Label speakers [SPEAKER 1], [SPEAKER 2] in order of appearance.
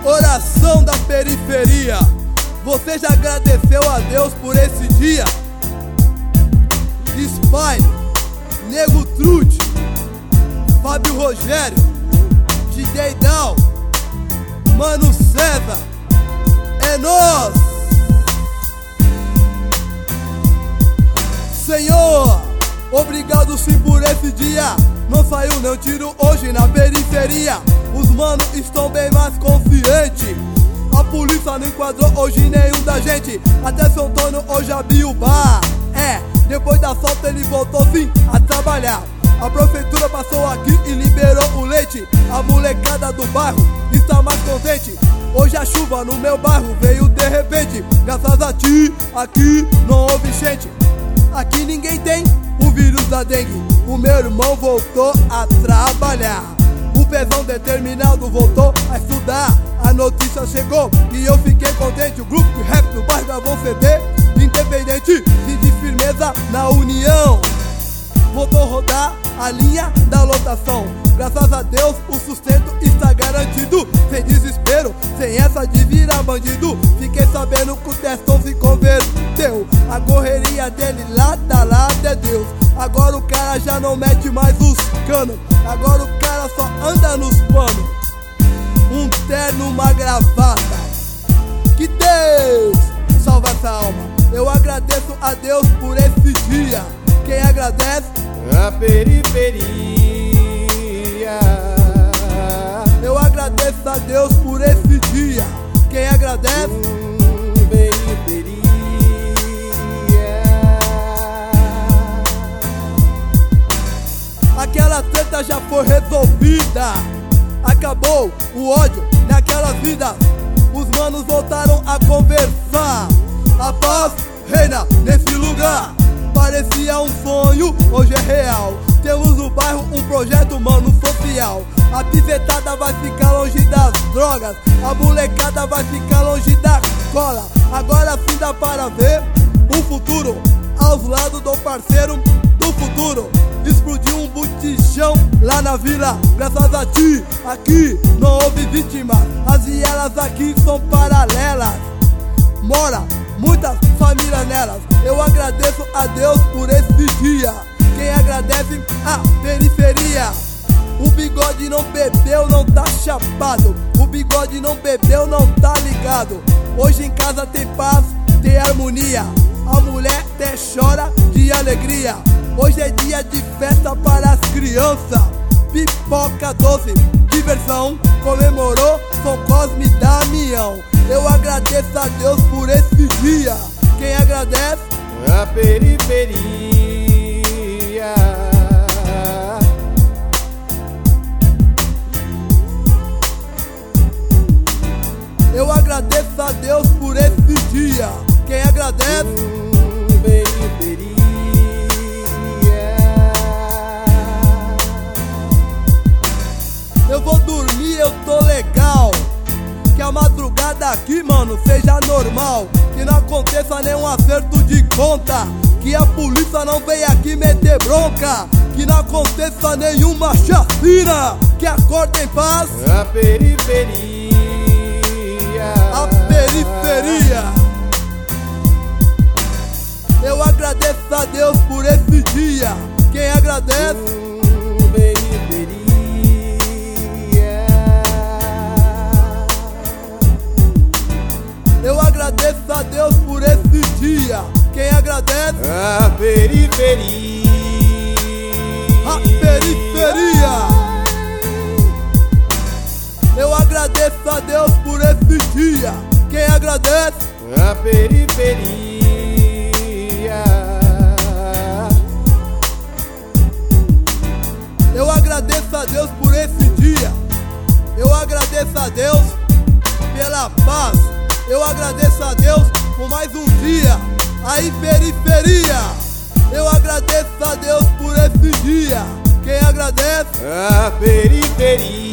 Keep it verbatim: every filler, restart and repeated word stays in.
[SPEAKER 1] Oração da periferia. Você já agradeceu a Deus por esse dia? Spy, Nego Trude, Fábio Rogério, D J Down, Mano César, é nós. Senhor, obrigado sim por esse dia. Não saiu nem um tiro hoje na periferia. Os manos estão bem mais conscientes. A polícia não enquadrou hoje nenhum da gente. Até São Antônio hoje abriu o bar. É, depois da solta ele voltou sim a trabalhar. A prefeitura passou aqui e liberou o leite. A molecada do bairro está mais contente. Hoje a chuva no meu bairro veio de repente. Graças a ti, aqui não houve enchente. Aqui ninguém tem o vírus da dengue. O meu irmão voltou a trabalhar. O pezão determinado voltou a estudar. A notícia chegou e eu fiquei contente. O grupo de rap do bairro gravou C D independente e de firmeza na união. Voltou a rodar a linha da lotação. Graças a Deus o sustento está garantido. Sem desespero, sem essa de virar bandido. Fiquei sabendo que o Testão se converteu. A correria dele lado lado é Deus. Agora o cara já não mete mais os canos. Agora o cara só anda nos panos. Um terno, uma gravata. Que Deus salva essa alma. Eu agradeço a Deus por esse dia. Quem agradece?
[SPEAKER 2] A periferia.
[SPEAKER 1] Eu agradeço a Deus por esse dia. Quem agradece?
[SPEAKER 2] Hum, periferia.
[SPEAKER 1] Aquela treta já foi resolvida. Acabou o ódio naquelas vidas. Os manos voltaram a conversar. A paz reina nesse lugar. Parecia um sonho, hoje é real. Temos no bairro um projeto, mano, social. A pivetada vai ficar longe das drogas. A molecada vai ficar longe da cola. Agora sim dá para ver um futuro aos lados do parceiro do futuro. Explodiu um botijão lá na vila. Graças a ti, aqui não houve vítimas. As vielas aqui são paralelas. Mora muitas famílias nelas. Eu agradeço a Deus por esse dia. Quem agradece? A periferia. O bigode não bebeu, não tá chapado. O bigode não bebeu, não tá ligado. Hoje em casa tem paz, tem harmonia. A mulher até chora de alegria. Hoje é dia de festa para as crianças. Pipoca doce, diversão. Comemorou São Cosme e Damião. Eu agradeço a Deus por esse dia. Quem agradece?
[SPEAKER 2] A periferia.
[SPEAKER 1] Eu agradeço a Deus por esse dia. Quem agradece?
[SPEAKER 2] Hum, periferia.
[SPEAKER 1] Eu vou dormir, eu tô legal. Que a madrugada aqui, mano, seja normal. Que não aconteça nenhum acerto de conta. Que a polícia não venha aqui meter bronca. Que não aconteça nenhuma chacina. Que acorde em paz.
[SPEAKER 2] A periferia.
[SPEAKER 1] A periferia. Eu agradeço a Deus por esse dia. Quem agradece?
[SPEAKER 2] Hum, periferia.
[SPEAKER 1] Eu agradeço a Deus por esse dia. Quem agradece?
[SPEAKER 2] A periferia.
[SPEAKER 1] A periferia. Eu agradeço a Deus por esse dia. Quem agradece?
[SPEAKER 2] A periferia.
[SPEAKER 1] Eu agradeço a Deus por esse dia. Eu agradeço a Deus pela paz. Eu agradeço a Deus por mais um dia. Aí, periferia. Eu agradeço a Deus por esse dia. Quem agradece?
[SPEAKER 2] A periferia.